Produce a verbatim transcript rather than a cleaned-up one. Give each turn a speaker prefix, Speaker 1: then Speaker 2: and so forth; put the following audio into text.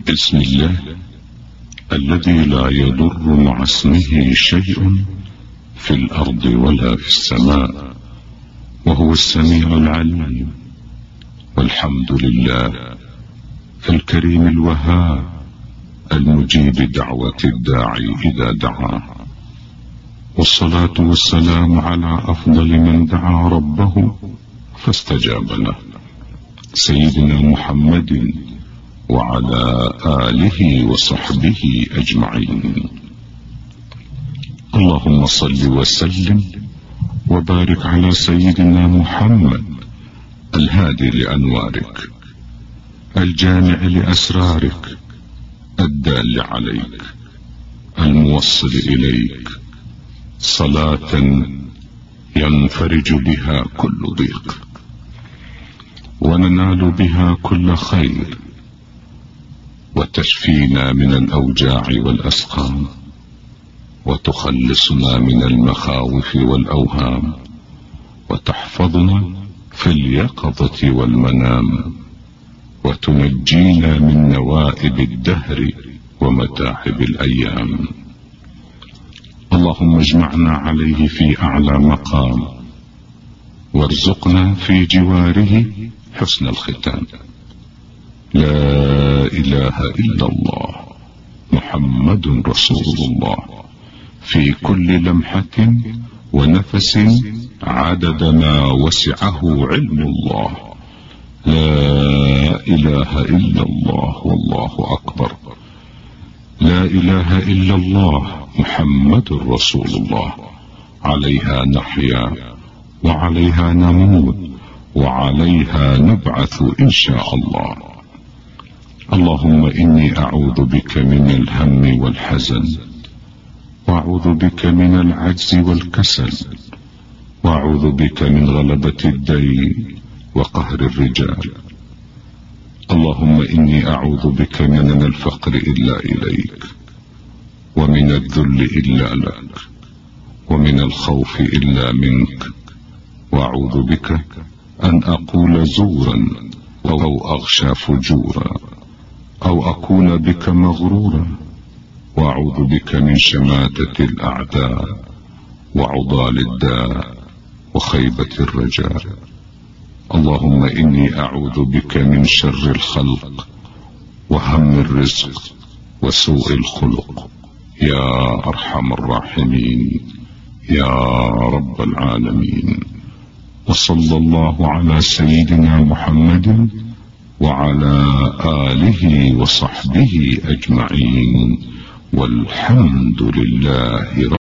Speaker 1: بسم الله الذي لا يضر مع اسمه شيء في الأرض ولا في السماء، وهو السميع العليم. والحمد لله الكريم الوهاب المجيب دعوة الداعي إذا دعاه، والصلاة والسلام على أفضل من دعا ربه فاستجاب له، سيدنا محمد وعلى آله وصحبه أجمعين. اللهم صل وسلم وبارك على سيدنا محمد الهادي لأنوارك، الجامع لأسرارك، الدال عليك، الموصل إليك، صلاة ينفرج بها كل ضيق وننال بها كل خير، وتشفينا من الأوجاع والأسقام، وتخلصنا من المخاوف والأوهام، وتحفظنا في اليقظة والمنام، وتنجينا من نوائب الدهر ومتاعب الأيام. اللهم اجمعنا عليه في أعلى مقام، وارزقنا في جواره حسن الختام. لا إله إلا الله محمد رسول الله، في كل لمحة ونفس عدد ما وسعه علم الله. لا إله إلا الله والله أكبر. لا إله إلا الله محمد رسول الله، عليها نحيا وعليها نموت وعليها نبعث إن شاء الله. اللهم إني أعوذ بك من الهم والحزن، وأعوذ بك من العجز والكسل، وأعوذ بك من غلبة الدين وقهر الرجال. اللهم إني أعوذ بك من الفقر إلا إليك، ومن الذل إلا لك، ومن الخوف إلا منك. وأعوذ بك أن أقول زورا أو أغشى فجورا أو أكون بك مغرورا. وأعوذ بك من شماتة الأعداء وعضال الداء وخيبة الرجاء. اللهم إني أعوذ بك من شر الخلق وهم الرزق وسوء الخلق، يا أرحم الراحمين يا رب العالمين. وصلى الله على سيدنا محمد وعلى آله وصحبه أجمعين، والحمد لله رب